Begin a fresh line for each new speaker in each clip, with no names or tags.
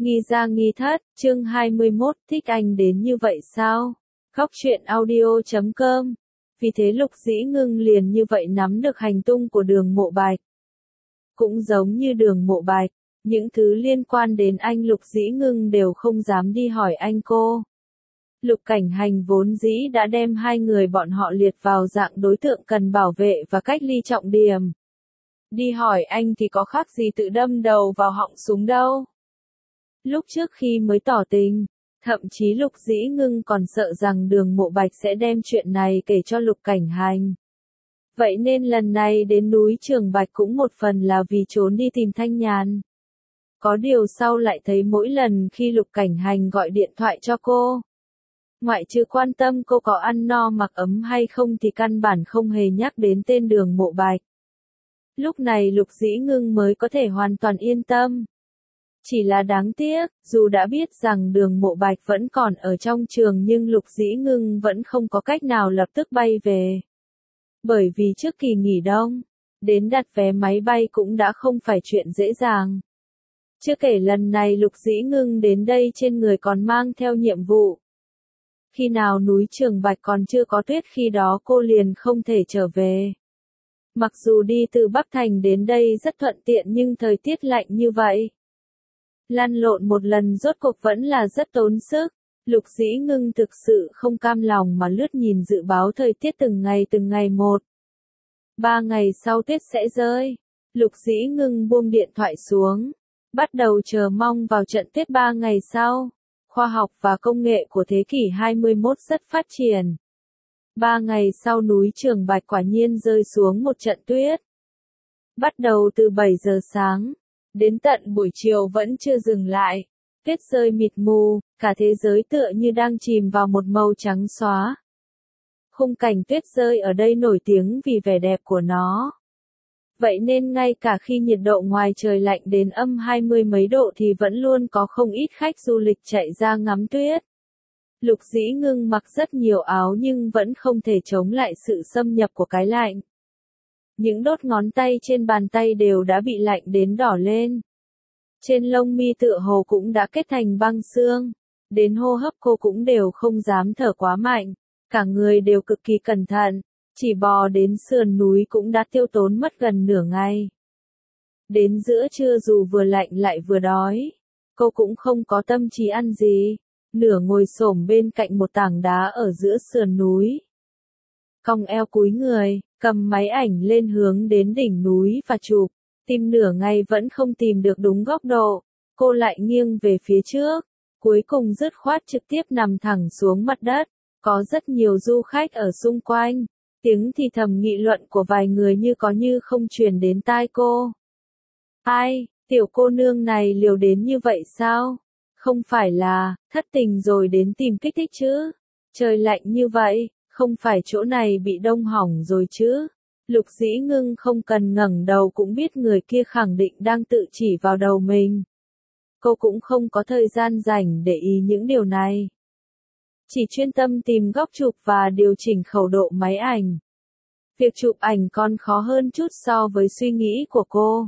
Nghi ra nghi thất, chương 21, thích anh đến như vậy sao? Góc truyện audio.com. Vì thế Lục Dĩ Ngưng liền như vậy nắm được hành tung của Đường Mộ Bạch. Cũng giống như Đường Mộ Bạch, những thứ liên quan đến anh Lục Dĩ Ngưng đều không dám đi hỏi anh cô. Lục Cảnh Hành vốn dĩ đã đem hai người bọn họ liệt vào dạng đối tượng cần bảo vệ và cách ly trọng điểm. Đi hỏi anh thì có khác gì tự đâm đầu vào họng súng đâu. Lúc trước khi mới tỏ tình, thậm chí Lục Dĩ Ngưng còn sợ rằng Đường Mộ Bạch sẽ đem chuyện này kể cho Lục Cảnh Hành. Vậy nên lần này đến núi Trường Bạch cũng một phần là vì trốn đi tìm Thanh Nhàn. Có điều sau lại thấy mỗi lần khi Lục Cảnh Hành gọi điện thoại cho cô, ngoại trừ quan tâm cô có ăn no mặc ấm hay không thì căn bản không hề nhắc đến tên Đường Mộ Bạch. Lúc này Lục Dĩ Ngưng mới có thể hoàn toàn yên tâm. Chỉ là đáng tiếc, dù đã biết rằng Đường Mộ Bạch vẫn còn ở trong trường nhưng Lục Dĩ Ngưng vẫn không có cách nào lập tức bay về. Bởi vì trước kỳ nghỉ đông, đến đặt vé máy bay cũng đã không phải chuyện dễ dàng. Chưa kể lần này Lục Dĩ Ngưng đến đây trên người còn mang theo nhiệm vụ. Khi nào núi Trường Bạch còn chưa có tuyết khi đó cô liền không thể trở về. Mặc dù đi từ Bắc Thành đến đây rất thuận tiện nhưng thời tiết lạnh như vậy. Lăn lộn một lần rốt cuộc vẫn là rất tốn sức. Lục Dĩ Ngưng thực sự không cam lòng mà lướt nhìn dự báo thời tiết từng ngày một. 3 ngày sau tuyết sẽ rơi. Lục Dĩ Ngưng buông điện thoại xuống. Bắt đầu chờ mong vào trận tuyết 3 ngày sau. Khoa học và công nghệ của thế kỷ 21 rất phát triển. 3 ngày sau núi Trường Bạch quả nhiên rơi xuống một trận tuyết. Bắt đầu từ 7 giờ sáng. Đến tận buổi chiều vẫn chưa dừng lại. Tuyết rơi mịt mù, cả thế giới tựa như đang chìm vào một màu trắng xóa. Khung cảnh tuyết rơi ở đây nổi tiếng vì vẻ đẹp của nó. Vậy nên ngay cả khi nhiệt độ ngoài trời lạnh đến âm 20 mấy độ thì vẫn luôn có không ít khách du lịch chạy ra ngắm tuyết. Lục Dĩ Ngưng mặc rất nhiều áo nhưng vẫn không thể chống lại sự xâm nhập của cái lạnh. Những đốt ngón tay trên bàn tay đều đã bị lạnh đến đỏ lên. Trên lông mi tựa hồ cũng đã kết thành băng xương. Đến hô hấp cô cũng đều không dám thở quá mạnh. Cả người đều cực kỳ cẩn thận. Chỉ bò đến sườn núi cũng đã tiêu tốn mất gần nửa ngày. Đến giữa trưa dù vừa lạnh lại vừa đói. Cô cũng không có tâm trí ăn gì. Nửa ngồi xổm bên cạnh một tảng đá ở giữa sườn núi. Cong eo cúi người, cầm máy ảnh lên hướng đến đỉnh núi và chụp. Tìm nửa ngày vẫn không tìm được đúng góc độ. Cô lại nghiêng về phía trước. Cuối cùng dứt khoát trực tiếp nằm thẳng xuống mặt đất. Có rất nhiều du khách ở xung quanh. Tiếng thì thầm nghị luận của vài người như có như không truyền đến tai cô. Ai, tiểu cô nương này liều đến như vậy sao? Không phải là, thất tình rồi đến tìm kích thích chứ? Trời lạnh như vậy, không phải chỗ này bị đông hỏng rồi chứ? Lục Dĩ Ngưng không cần ngẩng đầu cũng biết người kia khẳng định đang tự chỉ vào đầu mình. Cô cũng không có thời gian rảnh để ý những điều này. Chỉ chuyên tâm tìm góc chụp và điều chỉnh khẩu độ máy ảnh. Việc chụp ảnh còn khó hơn chút so với suy nghĩ của cô.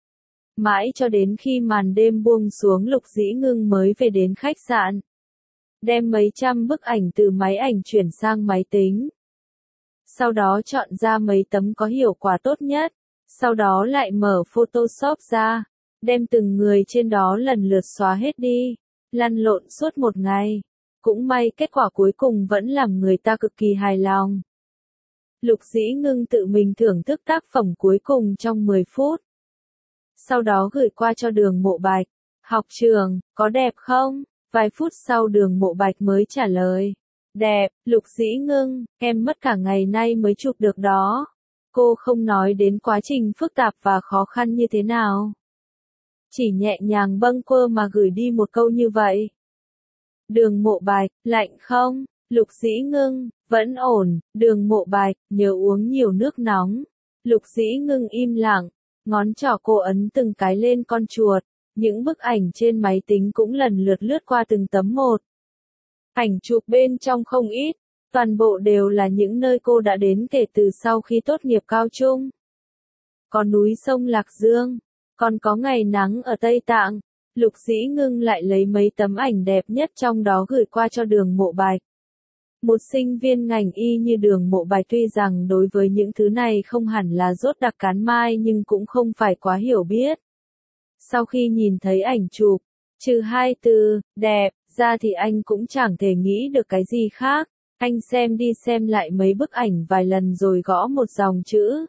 Mãi cho đến khi màn đêm buông xuống Lục Dĩ Ngưng mới về đến khách sạn. Đem mấy trăm bức ảnh từ máy ảnh chuyển sang máy tính. Sau đó chọn ra mấy tấm có hiệu quả tốt nhất. Sau đó lại mở Photoshop ra. Đem từng người trên đó lần lượt xóa hết đi. Lăn lộn suốt một ngày. Cũng may kết quả cuối cùng vẫn làm người ta cực kỳ hài lòng. Lục Dĩ Ngưng tự mình thưởng thức tác phẩm cuối cùng trong 10 phút. Sau đó gửi qua cho Đường Mộ Bạch. Học trường, có đẹp không? Vài phút sau Đường Mộ Bạch mới trả lời. Đẹp, Lục Dĩ Ngưng, em mất cả ngày nay mới chụp được đó. Cô không nói đến quá trình phức tạp và khó khăn như thế nào. Chỉ nhẹ nhàng bâng quơ mà gửi đi một câu như vậy. Đường Mộ Bạch, lạnh không? Lục Dĩ Ngưng, vẫn ổn. Đường Mộ Bạch, nhớ uống nhiều nước nóng. Lục Dĩ Ngưng im lặng, ngón trỏ cô ấn từng cái lên con chuột. Những bức ảnh trên máy tính cũng lần lượt lướt qua từng tấm một. Ảnh chụp bên trong không ít, toàn bộ đều là những nơi cô đã đến kể từ sau khi tốt nghiệp cao trung. Có núi sông Lạc Dương, còn có ngày nắng ở Tây Tạng, Lục Dĩ Ngưng lại lấy mấy tấm ảnh đẹp nhất trong đó gửi qua cho Đường Mộ Bạch. Một sinh viên ngành y như Đường Mộ Bạch tuy rằng đối với những thứ này không hẳn là rốt đặc cán mai nhưng cũng không phải quá hiểu biết. Sau khi nhìn thấy ảnh chụp, trừ hai từ, đẹp, ra thì anh cũng chẳng thể nghĩ được cái gì khác. Anh xem đi xem lại mấy bức ảnh vài lần rồi gõ một dòng chữ.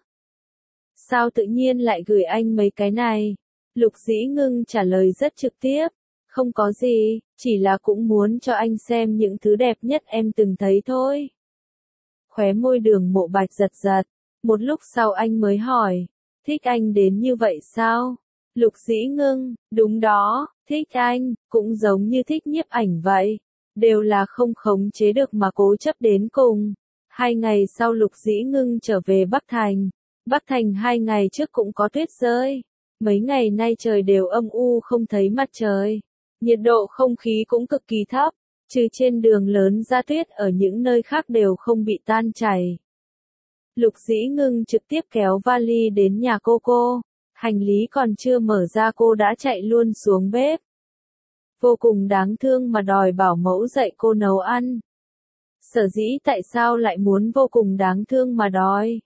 Sao tự nhiên lại gửi anh mấy cái này? Lục Dĩ Ngưng trả lời rất trực tiếp. Không có gì, chỉ là cũng muốn cho anh xem những thứ đẹp nhất em từng thấy thôi. Khóe môi Đường Mộ Bạch giật giật. Một lúc sau anh mới hỏi. Thích anh đến như vậy sao? Lục Dĩ Ngưng, đúng đó, thích anh, cũng giống như thích nhiếp ảnh vậy. Đều là không khống chế được mà cố chấp đến cùng. 2 ngày sau Lục Dĩ Ngưng trở về Bắc Thành. Bắc Thành 2 ngày trước cũng có tuyết rơi. Mấy ngày nay trời đều âm u không thấy mặt trời. Nhiệt độ không khí cũng cực kỳ thấp. Trừ trên đường lớn ra tuyết ở những nơi khác đều không bị tan chảy. Lục Dĩ Ngưng trực tiếp kéo vali đến nhà cô. Hành lý còn chưa mở ra cô đã chạy luôn xuống bếp. Vô cùng đáng thương mà đòi bảo mẫu dạy cô nấu ăn. Sở dĩ tại sao lại muốn vô cùng đáng thương mà đòi?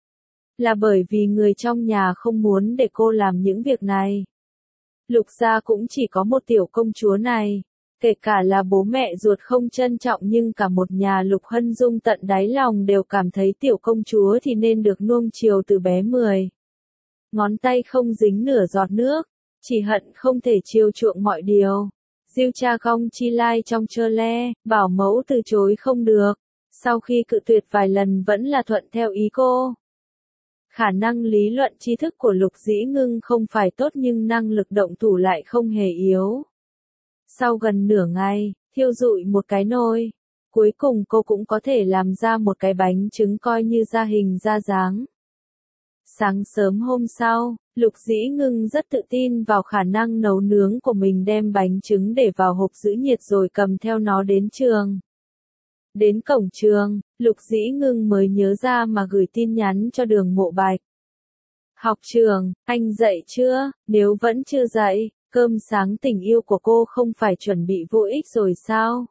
Là bởi vì người trong nhà không muốn để cô làm những việc này. Lục gia cũng chỉ có một tiểu công chúa này. Kể cả là bố mẹ ruột không trân trọng nhưng cả một nhà Lục Hân Dung tận đáy lòng đều cảm thấy tiểu công chúa thì nên được nuông chiều từ bé 10. Ngón tay không dính nửa giọt nước, chỉ hận không thể chiều chuộng mọi điều. Diêu cha gong chi lai trong chơ le, bảo mẫu từ chối không được. Sau khi cự tuyệt vài lần vẫn là thuận theo ý cô. Khả năng lý luận tri thức của Lục Dĩ Ngưng không phải tốt nhưng năng lực động thủ lại không hề yếu. Sau gần nửa ngày, thiêu rụi một cái nồi, cuối cùng cô cũng có thể làm ra một cái bánh trứng coi như ra hình ra dáng. Sáng sớm hôm sau, Lục Dĩ Ngưng rất tự tin vào khả năng nấu nướng của mình đem bánh trứng để vào hộp giữ nhiệt rồi cầm theo nó đến trường. Đến cổng trường, Lục Dĩ Ngưng mới nhớ ra mà gửi tin nhắn cho Đường Mộ Bạch. Học trường, anh dậy chưa? Nếu vẫn chưa dậy, cơm sáng tình yêu của cô không phải chuẩn bị vô ích rồi sao?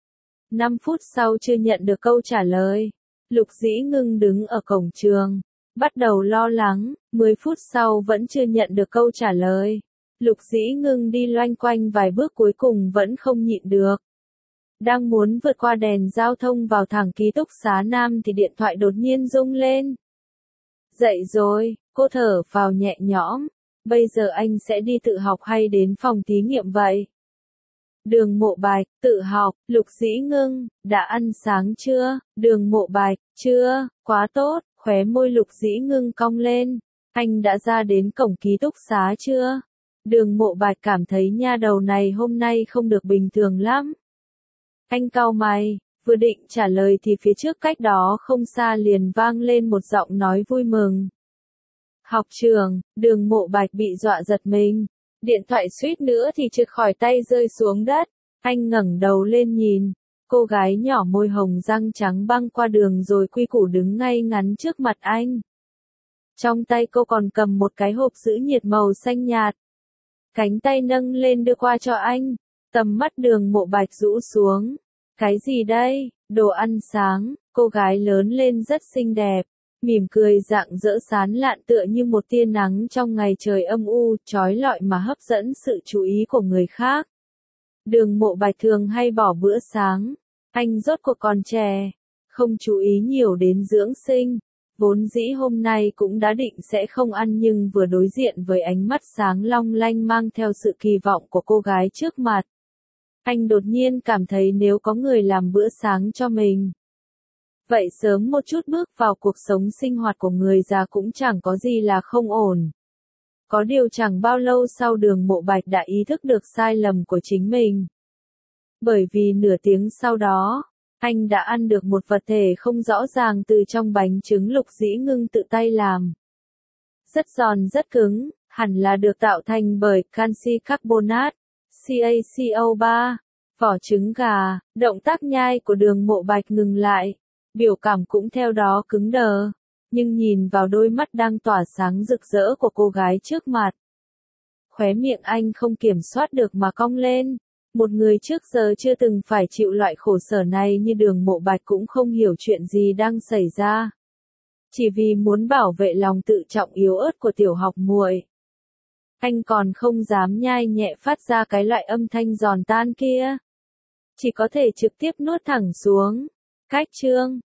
5 phút sau chưa nhận được câu trả lời. Lục Dĩ Ngưng đứng ở cổng trường. Bắt đầu lo lắng, 10 phút sau vẫn chưa nhận được câu trả lời. Lục Dĩ Ngưng đi loanh quanh vài bước cuối cùng vẫn không nhịn được. Đang muốn vượt qua đèn giao thông vào thẳng ký túc xá Nam thì điện thoại đột nhiên rung lên. Dậy rồi, cô thở phào nhẹ nhõm. Bây giờ anh sẽ đi tự học hay đến phòng thí nghiệm vậy? Đường Mộ Bạch, tự học. Lục Dĩ Ngưng, đã ăn sáng chưa? Đường Mộ Bạch, chưa, quá tốt. Khóe môi Lục Dĩ Ngưng cong lên. Anh đã ra đến cổng ký túc xá chưa? Đường Mộ Bạch cảm thấy nha đầu này hôm nay không được bình thường lắm. Anh cau mày, vừa định trả lời thì phía trước cách đó không xa liền vang lên một giọng nói vui mừng. Học trường, Đường Mộ Bạch bị dọa giật mình. Điện thoại suýt nữa thì trượt khỏi tay rơi xuống đất. Anh ngẩng đầu lên nhìn. Cô gái nhỏ môi hồng răng trắng băng qua đường rồi quy củ đứng ngay ngắn trước mặt anh. Trong tay cô còn cầm một cái hộp giữ nhiệt màu xanh nhạt. Cánh tay nâng lên đưa qua cho anh. Tầm mắt Đường Mộ Bạch rũ xuống. Cái gì đây? Đồ ăn sáng. Cô gái lớn lên rất xinh đẹp. Mỉm cười rạng rỡ sán lạn tựa như một tia nắng trong ngày trời âm u, chói lọi mà hấp dẫn sự chú ý của người khác. Đường Mộ Bạch thường hay bỏ bữa sáng. Anh rốt cuộc còn trẻ, không chú ý nhiều đến dưỡng sinh. Vốn dĩ hôm nay cũng đã định sẽ không ăn nhưng vừa đối diện với ánh mắt sáng long lanh mang theo sự kỳ vọng của cô gái trước mặt. Anh đột nhiên cảm thấy nếu có người làm bữa sáng cho mình. Vậy sớm một chút bước vào cuộc sống sinh hoạt của người già cũng chẳng có gì là không ổn. Có điều chẳng bao lâu sau Đường Mộ Bạch đã ý thức được sai lầm của chính mình. Bởi vì nửa tiếng sau đó, anh đã ăn được một vật thể không rõ ràng từ trong bánh trứng Lục Dĩ Ngưng tự tay làm. Rất giòn rất cứng, hẳn là được tạo thành bởi canxi carbonate, CaCO3, vỏ trứng gà. Động tác nhai của Đường Mộ Bạch ngừng lại, biểu cảm cũng theo đó cứng đờ, nhưng nhìn vào đôi mắt đang tỏa sáng rực rỡ của cô gái trước mặt. khóe miệng anh không kiểm soát được mà cong lên. Một người trước giờ chưa từng phải chịu loại khổ sở này như Đường Mộ Bạch cũng không hiểu chuyện gì đang xảy ra. Chỉ vì muốn bảo vệ lòng tự trọng yếu ớt của tiểu học muội, anh còn không dám nhai nhẹ phát ra cái loại âm thanh giòn tan kia. Chỉ có thể trực tiếp nuốt thẳng xuống. Cách chương